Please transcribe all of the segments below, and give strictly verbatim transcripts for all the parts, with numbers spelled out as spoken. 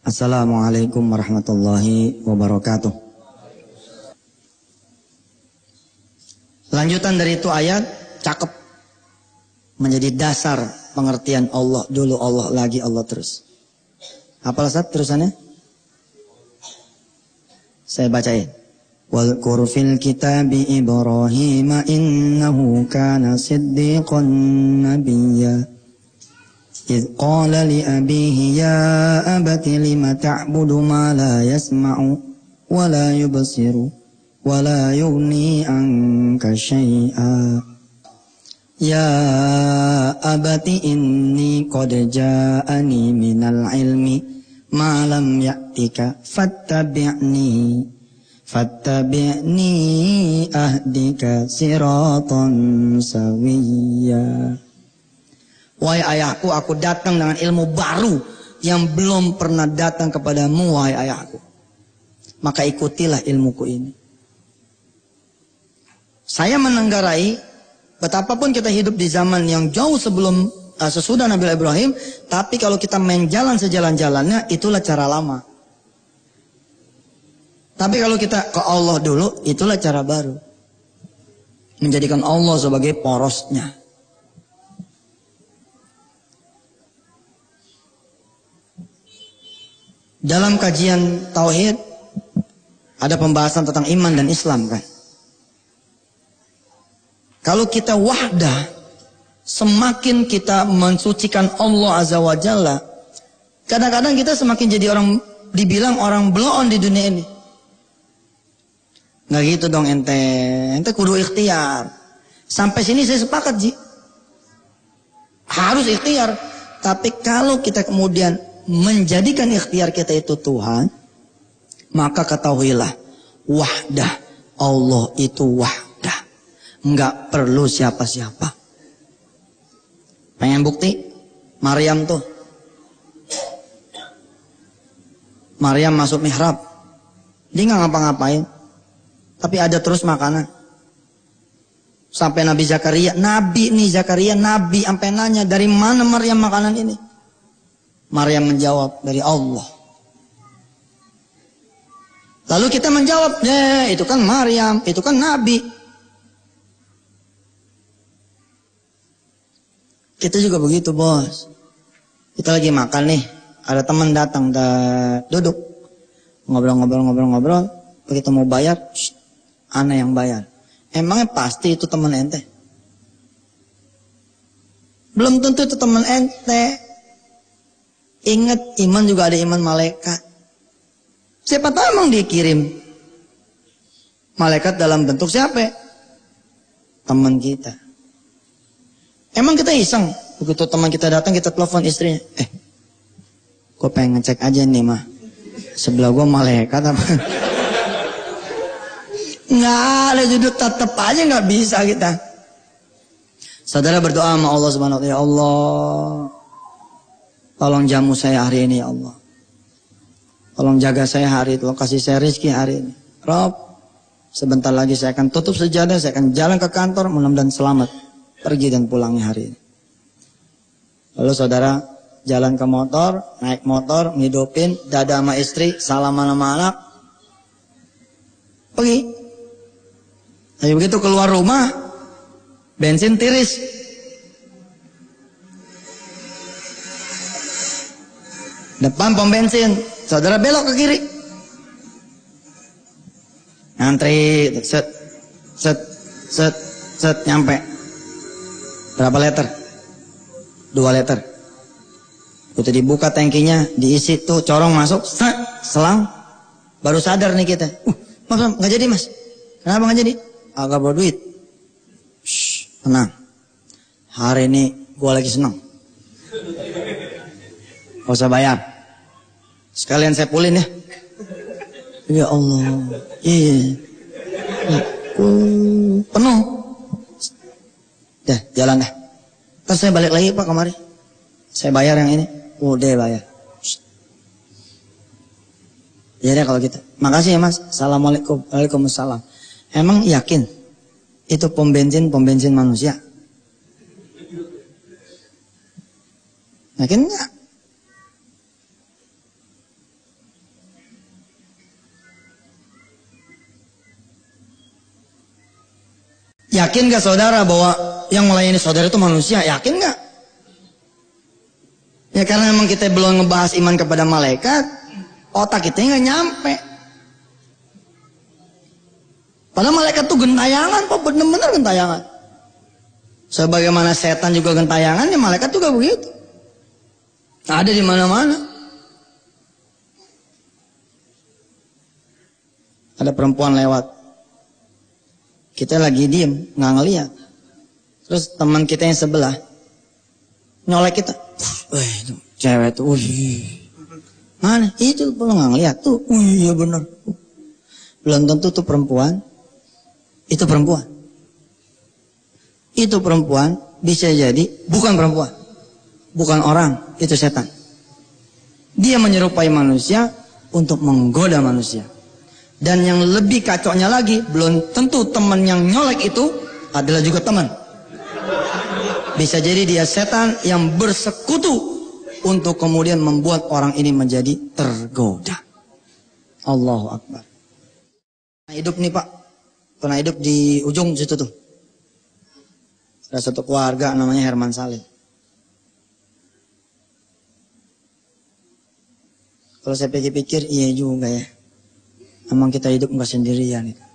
Assalamualaikum warahmatullahi wabarakatuh. Lanjutan dari itu ayat, cakep. Menjadi dasar pengertian Allah dulu, Allah lagi, Allah terus. Apa Ustaz terusannya? Saya bacain. Wal qurfil kitabi Ibrahim innahu kana siddiqan nabiyya. إذ قال لأبيه يا أبت لم تعبد ما لا يسمع ولا يبصر ولا يغني عنك شيئا يا أبت إني قد جاءني من العلم ما لم يأتك فاتبعني فاتبعني أهدك صراطا سويا. Wahai ayahku, aku datang dengan ilmu baru yang belum pernah datang kepadamu, wahai ayahku. Maka ikutilah ilmuku ini. Saya menenggarai, betapapun kita hidup di zaman yang jauh sebelum uh, sesudah Nabi Ibrahim, tapi kalau kita main jalan sejalan-jalannya, itulah cara lama. Tapi kalau kita ke Allah dulu, itulah cara baru. Menjadikan Allah sebagai porosnya. Dalam kajian tauhid ada pembahasan tentang iman dan Islam kan. Kalau kita wahdah, semakin kita mensucikan Allah Azza wa Jalla, kadang-kadang kita semakin jadi orang, dibilang orang blow-on di dunia ini. Nggak gitu dong ente, ente kudu ikhtiar. Sampai sini saya sepakat Ji, harus ikhtiar. Tapi kalau kita kemudian menjadikan ikhtiar kita itu Tuhan, maka ketahuilah wahdah, Allah itu wahdah, nggak perlu siapa-siapa. Pengen bukti? Maryam tuh, Maryam masuk mihrab, dia nggak ngapa-ngapain, tapi ada terus makanan. Sampai Nabi Zakaria, Nabi nih Zakaria, Nabi sampai nanya, dari mana Maryam makanan ini? Maryam menjawab, dari Allah. Lalu kita menjawab, ya itu kan Maryam, itu kan Nabi. Kita juga begitu bos. Kita lagi makan nih, ada teman datang, duduk, ngobrol-ngobrol-ngobrol-ngobrol, begitu mau bayar, shh, ana yang bayar. Emangnya pasti itu teman ente? Belum tentu itu teman ente. Ingat, iman juga ada iman malaikat. Siapa tahu emang dikirim malaikat dalam bentuk siapa? Teman kita. Emang kita iseng, begitu teman kita datang kita telepon istrinya, eh, gue pengen ngecek aja nih mah, sebelah gue malaikat apa? Nggak ada, duduk tetep aja nggak bisa kita. Saudara berdoa sama Allah Subhanahu wa taala, ya Allah, tolong jamu saya hari ini ya Allah. Tolong jaga saya hari itu. Tolong kasih saya rezeki hari ini. Rob, sebentar lagi saya akan tutup sejadah. Saya akan jalan ke kantor. Mudah-mudahan selamat pergi dan pulangnya hari ini. Lalu saudara jalan ke motor. Naik motor. Ngidupin. Dada sama istri. Salaman sama anak. Pergi. Tapi begitu keluar rumah. Bensin tiris. Depan pom bensin, saudara belok ke kiri, ngantri, set, set, set, set, nyampe. Berapa liter? Dua liter. Itu dibuka tangkinya, diisi tuh, corong masuk, set, selang, baru sadar nih kita. Uh, mas, nggak jadi mas. Kenapa nggak jadi? Agak bawa duit. Shh, tenang. Hari ini gua lagi senang. Gak usah bayar. Sekalian saya pulin ya. Ya Allah. Iya. Uh, penuh. Dah, jalan dah. Terus saya balik lagi Pak kemari. Saya bayar yang ini. Udah bayar. Ya deh kalau gitu. Makasih ya Mas. Assalamualaikum. Waalaikumsalam. Emang yakin itu pom bensin pom bensin manusia? Yakin enggak? Yakin gak saudara bahwa yang melayani saudara itu manusia? Yakin gak? Ya karena memang kita belum ngebahas iman kepada malaikat, otak kita nggak nyampe. Padahal malaikat tuh gentayangan, kok bener-bener gentayangan. Sebagaimana setan juga gentayangan, ya malaikat juga begitu. Ada di mana-mana. Ada perempuan lewat, kita lagi diem, nggak ngeliat. Terus teman kita yang sebelah nyolek kita. Wah, itu cewek tuh, wih. Mana? Itu lu nggak ngeliat tuh. Oh iya benar. Belum tentu tuh perempuan. Itu perempuan. Itu perempuan bisa jadi bukan perempuan. Bukan orang, itu setan. Dia menyerupai manusia untuk menggoda manusia. Dan yang lebih kacaunya lagi, belum tentu teman yang nyolek itu adalah juga teman. Bisa jadi dia setan yang bersekutu untuk kemudian membuat orang ini menjadi tergoda. Allahu Akbar. Pernah hidup nih Pak, pernah hidup di ujung situ tuh. Ada satu keluarga namanya Herman Salim. Kalau saya pikir-pikir, iya juga ya. Emang kita hidup nggak sendirian itu.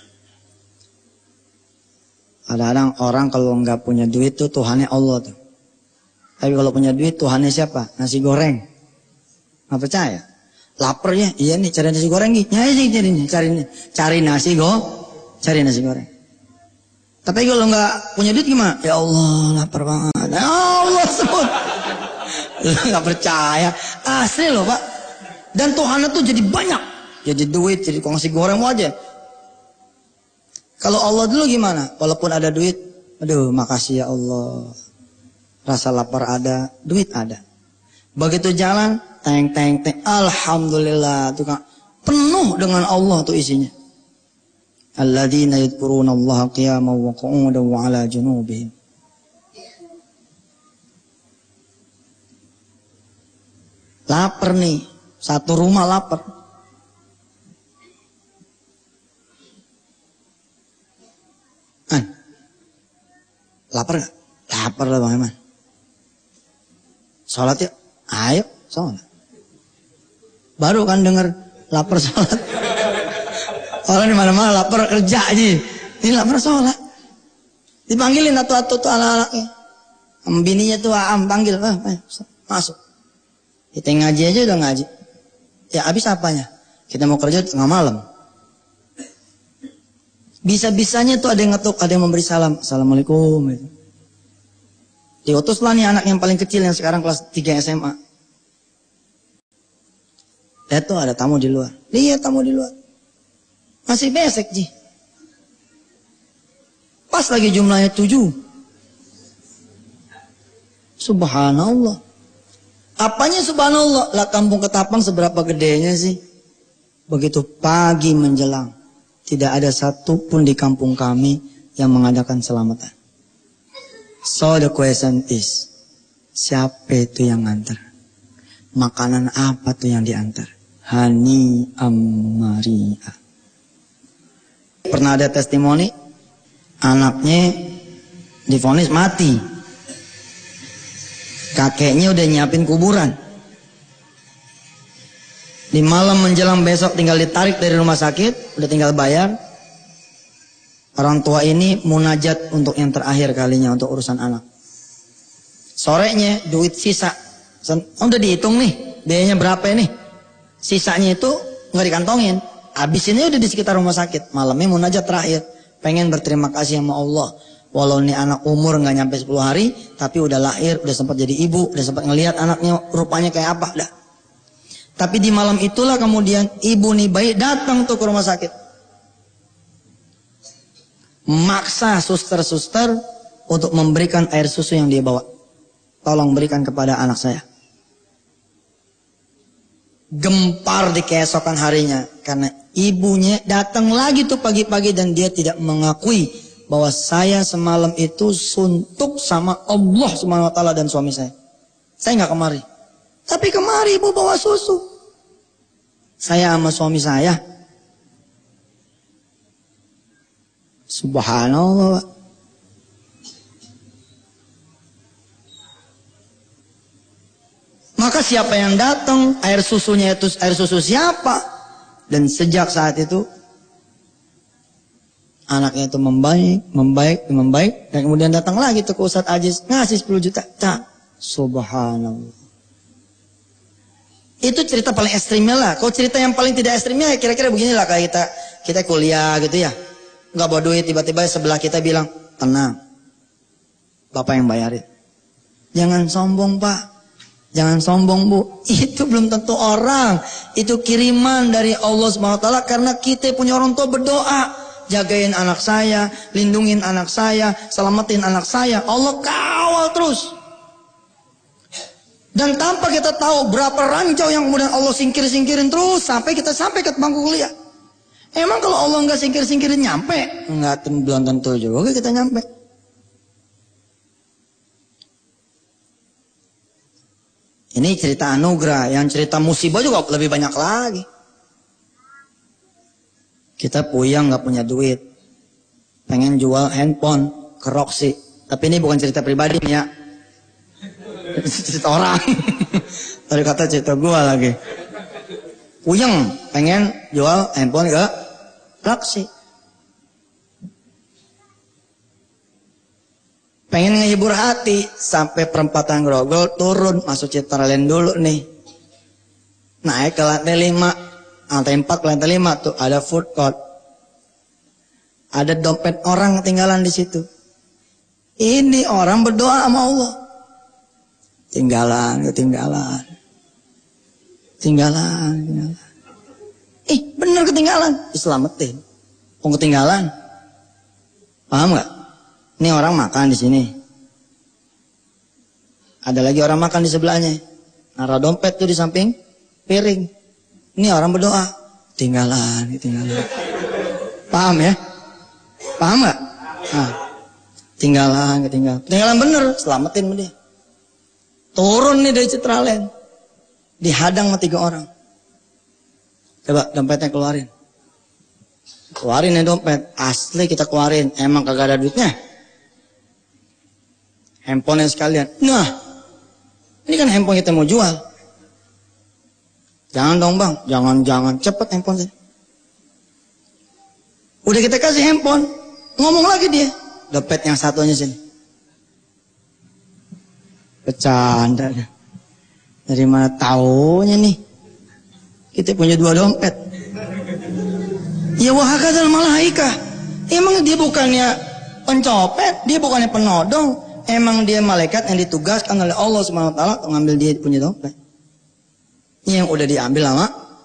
Kadang-kadang orang kalau nggak punya duit tuh Tuhannya Allah tuh. Tapi kalau punya duit Tuhannya siapa? Nasi goreng. Nggak percaya? Lapar ya? Iya nih cari nasi goreng nih. Nyari sih cari nih, cari nih, cari nasi go, cari nasi goreng. Tapi kalau nggak punya duit gimana? Ya Allah lapar banget. Ya Allah sebut. Nggak percaya? Asli loh Pak. Dan Tuhannya tuh jadi banyak. Jadi duit, jadi nasi goreng aja. Kalau Allah dulu gimana? Walaupun ada duit, aduh makasih ya Allah. Rasa lapar ada, duit ada. Begitu jalan, teng teng teng, alhamdulillah tuh kan penuh dengan Allah tuh isinya. Alladzina yadhkuruna Allah qiyaman wa qu'udan wa 'ala junubihim. Lapar nih, satu rumah lapar. An, lapar gak? Lapar lah Bang Iman. Sholat yuk, ayo sholat. Baru kan denger lapar sholat. Orang di mana-mana lapar kerja aja. Ini lapar sholat. Dipanggilin atu-atu tuh ala-alaknya. Bininya tuh Aam panggil, ah, ayo, masuk. Kita ngaji aja udah ngaji. Ya habis apanya? Kita mau kerja tengah malam. Bisa-bisanya tuh ada yang ngetuk, ada yang memberi salam. Assalamualaikum. Gitu. Diutuslah nih anak yang paling kecil yang sekarang kelas tiga S M A. Lihat tuh ada tamu di luar. Lihat tamu di luar. Masih besek Ji. Pas lagi jumlahnya tujuh. Subhanallah. Apanya subhanallah? Lah kampung Ketapang seberapa gedenya sih? Begitu pagi menjelang. Tidak ada satupun di kampung kami yang mengadakan selamatan. So the question is, siapa itu yang ngantar? Makanan apa tuh yang diantar? Hani Amaria. Pernah ada testimoni, anaknya divonis mati. Kakeknya udah nyiapin kuburan. Di malam menjelang besok tinggal ditarik dari rumah sakit, udah tinggal bayar. Orang tua ini munajat untuk yang terakhir kalinya untuk urusan anak. Sorenya duit sisa, udah dihitung nih, biayanya berapa nih? Sisanya itu nggak dikantongin, habisinnya udah di sekitar rumah sakit. Malamnya munajat terakhir, pengen berterima kasih sama Allah. Walau ini anak umur nggak nyampe sepuluh hari, tapi udah lahir, udah sempat jadi ibu, udah sempat ngelihat anaknya rupanya kayak apa, dah. Tapi di malam itulah kemudian ibu nih bayi datang tuh ke rumah sakit. Maksa suster-suster untuk memberikan air susu yang dia bawa. Tolong berikan kepada anak saya. Gempar di keesokan harinya. Karena ibunya datang lagi tuh pagi-pagi dan dia tidak mengakui bahwa saya semalam itu suntuk sama Allah Subhanahu wa taala dan suami saya. Saya nggak kemari. Tapi kemari ibu bawa susu. Saya sama suami saya. Subhanallah. Maka siapa yang datang, air susunya itu air susu siapa? Dan sejak saat itu anaknya itu membaik, membaik, membaik, dan kemudian datang lagi tuh ke Ustadz Aziz ngasih sepuluh juta. Tak, subhanallah. Itu cerita paling ekstrimnya lah. Kalau cerita yang paling tidak ekstrimnya kira-kira beginilah, kayak kita kita kuliah gitu ya, nggak bawa duit, tiba-tiba sebelah kita bilang, tenang, bapak yang bayarin. Jangan sombong pak. Jangan sombong bu, itu belum tentu orang. Itu kiriman dari Allah subhanahu wa taala. Karena kita punya orang tua berdoa, jagain anak saya, lindungin anak saya, selamatin anak saya. Allah kawal terus. Dan tanpa kita tahu berapa ranjau yang kemudian Allah singkir-singkirin terus sampai kita sampai ke bangku kuliah. Emang kalau Allah nggak singkir-singkirin nyampe? Nggak, belum tentu juga kita nyampe. Ini cerita anugerah, yang cerita musibah juga lebih banyak lagi. Kita puyang nggak punya duit, pengen jual handphone ke Roxy. Tapi ini bukan cerita pribadi ya, cerita orang. Tadi kata cerita gua lagi. Puyang, pengen jual handphone ke Roxy. Pengen ngehibur hati, sampai perempatan Grogol, turun, masuk Citraland dulu nih. Naik ke lantai lima, lantai empat ke lantai lima tuh ada food court. Ada dompet orang ketinggalan di situ. Ini orang berdoa sama Allah. Tinggalan, ketinggalan. Tinggalan, ketinggalan. Ih, bener ketinggalan, diselamatin. Oh, ketinggalan. Paham gak? Ini orang makan di sini. Ada lagi orang makan di sebelahnya. Naruh dompet tuh di samping piring. Ini orang berdoa. Tinggalan, tinggalan. Paham ya? Paham gak? Nah, tinggalan, ketinggalan. Tinggalan bener, selamatin sama dia. Turun nih dari Citraland. Dihadang sama tiga orang. Coba dompetnya keluarin. Keluarin ya dompet. Asli kita keluarin. Emang kagak ada duitnya. Handphone yang sekalian. Nah, ini kan handphone kita mau jual. Jangan dong bang, jangan-jangan cepet handphone saya. Udah kita kasih handphone, ngomong lagi dia. Dompet yang satunya sini. Bercanda. Dari mana taunya nih? Kita punya dua dompet. Ya wahakadzal malaikah. Emang dia bukannya pencopet, dia bukannya penodong. Emang dia malaikat yang ditugaskan oleh Allah subhanahu wa taala untuk ngambil dia punya dompet. Ini yang udah diambil lama.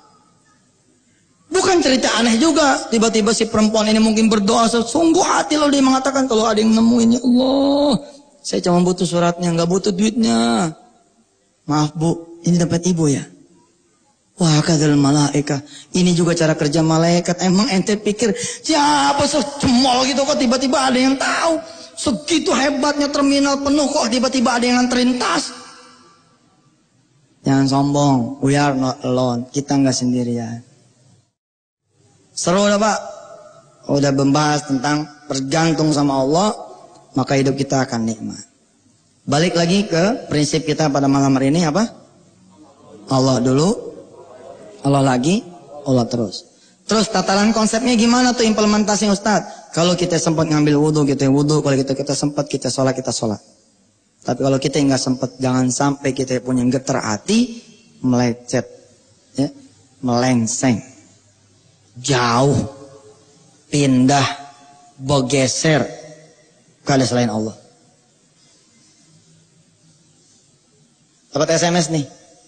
Bukan cerita aneh juga. Tiba-tiba si perempuan ini mungkin berdoa sungguh hati lalu dia mengatakan, kalau ada yang nemuin, ya Allah, saya cuma butuh suratnya, nggak butuh duitnya. Maaf bu, ini dompet ibu ya. Wah, kadal malaika. Ini juga cara kerja malaikat. Emang ente pikir siapa secemol gitu kok tiba-tiba ada yang tahu? Segitu hebatnya terminal penuh kok tiba-tiba ada yang nganterin tas. Jangan sombong, we are not alone. Kita nggak sendirian. Seru lah pak. Udah membahas tentang bergantung sama Allah, maka hidup kita akan nikmat. Balik lagi ke prinsip kita pada malam hari ini apa? Allah dulu, Allah lagi, Allah terus. Terus tataran konsepnya gimana tuh implementasi Ustadz? Kalau kita sempat ngambil wudhu, kita wudhu. Kalau kita kita sempat kita sholat, kita sholat. Tapi kalau kita nggak sempat, jangan sampai kita punya getar hati melecet, ya, melengseng, jauh, pindah, bergeser kepada selain Allah. Dapat S M S nih,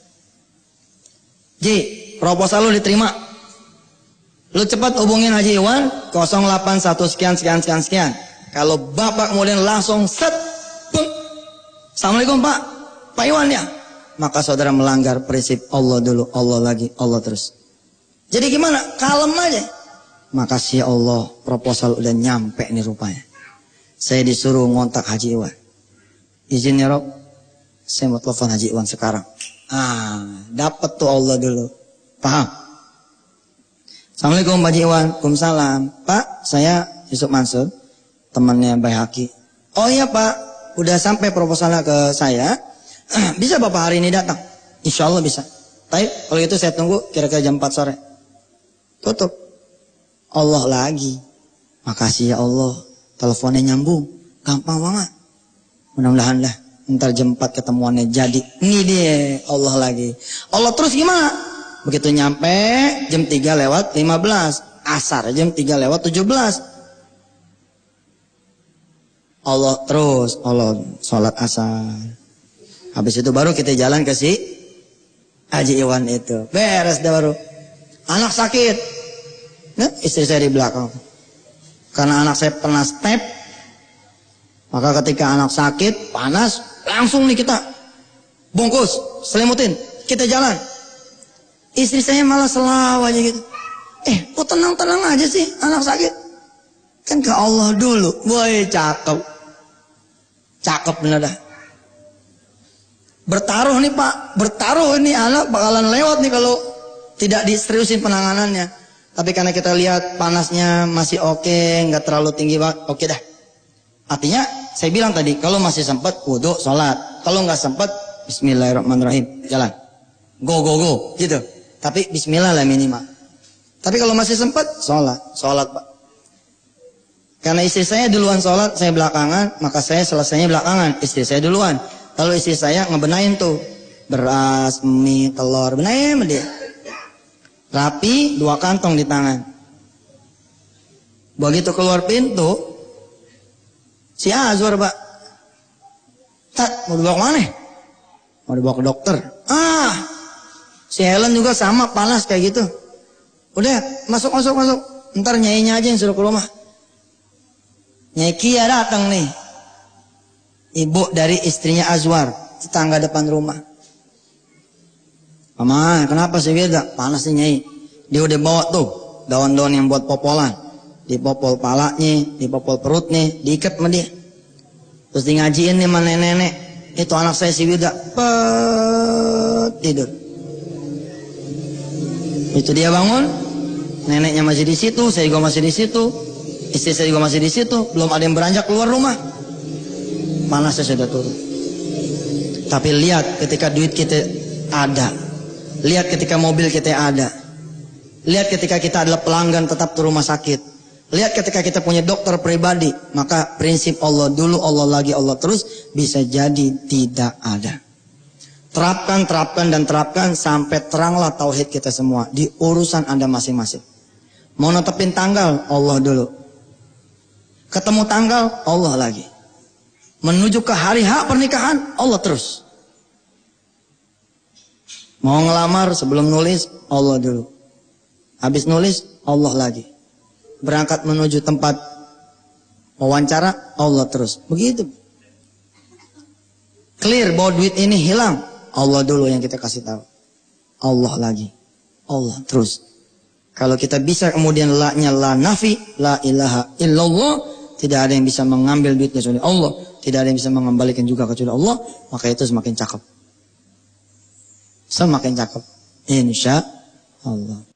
Ji, proposal lu diterima. Lu cepat hubungin Haji Iwan nol delapan satu sekian sekian sekian sekian. Kalau bapak kemudian langsung set, bung. Assalamualaikum pak, Pak Iwan ya. Maka saudara melanggar prinsip Allah dulu, Allah lagi, Allah terus. Jadi gimana? Kalem aja. Makasih ya Allah, proposal udah nyampe nih rupanya. Saya disuruh ngontak Haji Iwan. Izin ya Rob, saya mau telepon Haji Iwan sekarang. Ah, dapat tuh Allah dulu. Paham? Assalamualaikum Pak Haji Iwan. Waalaikumsalam. Pak, saya Yusuf Mansur, temannya Baihaqi. Oh iya Pak, udah sampai proposalnya ke saya. Bisa Bapak hari ini datang? Insya Allah bisa. Baik, kalau gitu saya tunggu kira-kira jam empat sore. Tutup. Allah lagi. Makasih ya Allah. Teleponnya nyambung. Gampang banget. Mudah-mudahan lah. Ntar jam empat ketemuannya jadi. Ini dia Allah lagi. Allah terus gimana? Begitu nyampe jam tiga lewat lima belas. Asar jam tiga lewat tujuh belas. Allah terus. Allah sholat asar. Habis itu baru kita jalan ke si Haji Iwan itu. Beres dah baru. Anak sakit. Nah, istri saya di belakang. Karena anak saya pernah step. Maka ketika anak sakit, panas, langsung nih kita bungkus, selimutin, kita jalan. Istri saya malah selaw aja gitu. Eh, kok tenang-tenang aja sih anak sakit? Kan ke Allah dulu. Boy, cakep. Cakep bener dah. Bertaruh nih Pak, bertaruh ini anak bakalan lewat nih kalau tidak diseriusin penanganannya. Tapi karena kita lihat panasnya masih oke, nggak terlalu tinggi banget, oke dah. Artinya saya bilang tadi, kalau masih sempat wudhu, sholat. Kalau nggak sempat, Bismillahirrahmanirrahim, jalan. Go, go, go, gitu. Tapi Bismillah lah minimal. Tapi kalau masih sempat, sholat, sholat Pak. Karena istri saya duluan sholat, saya belakangan, maka saya selesainya belakangan. Istri saya duluan. Lalu istri saya ngebenain tuh, beras, mie, telur, benain dia. Rapi, dua kantong di tangan. Begitu keluar pintu, si Azwar Pak, Tat, mau dibawa kemana? Mau dibawa ke dokter. Ah, si Helen juga sama, panas kayak gitu. Udah, masuk, masuk, masuk. Ntar nyainya aja yang suruh ke rumah. Nyai Kia datang nih. Ibu dari istrinya Azwar, tetangga depan rumah. Mama, kenapa sih beda? Panas nih Nyai. Dia udah bawa tuh daun-daun yang buat popolan. Dipopol palanya, dipopol perutnya, diikat sama dia. Terus di ngajiin nih sama nenek-nenek. Itu anak saya si Wida. Pet, tidur. Itu dia bangun. Neneknya masih di situ, saya juga masih di situ. Istri saya juga masih di situ. Belum ada yang beranjak keluar rumah. Panasnya sudah turun. Tapi lihat ketika duit kita ada. Lihat ketika mobil kita ada. Lihat ketika kita adalah pelanggan tetap di rumah sakit. Lihat ketika kita punya dokter pribadi. Maka prinsip Allah dulu, Allah lagi, Allah terus. Bisa jadi tidak ada. Terapkan, terapkan, dan terapkan. Sampai teranglah tauhid kita semua. Di urusan Anda masing-masing. Mau netepin tanggal, Allah dulu. Ketemu tanggal, Allah lagi. Menuju ke hari H pernikahan, Allah terus. Mau ngelamar sebelum nulis, Allah dulu. Habis nulis, Allah lagi. Berangkat menuju tempat wawancara, Allah terus. Begitu. Clear bahwa duit ini hilang, Allah dulu yang kita kasih tahu. Allah lagi. Allah terus. Kalau kita bisa kemudian la-nya la nafi, la ilaha illallah, tidak ada yang bisa mengambil duitnya kecuali Allah, tidak ada yang bisa mengembalikan juga kecuali Allah, maka itu semakin cakep. Semakin cakep. Insya Allah.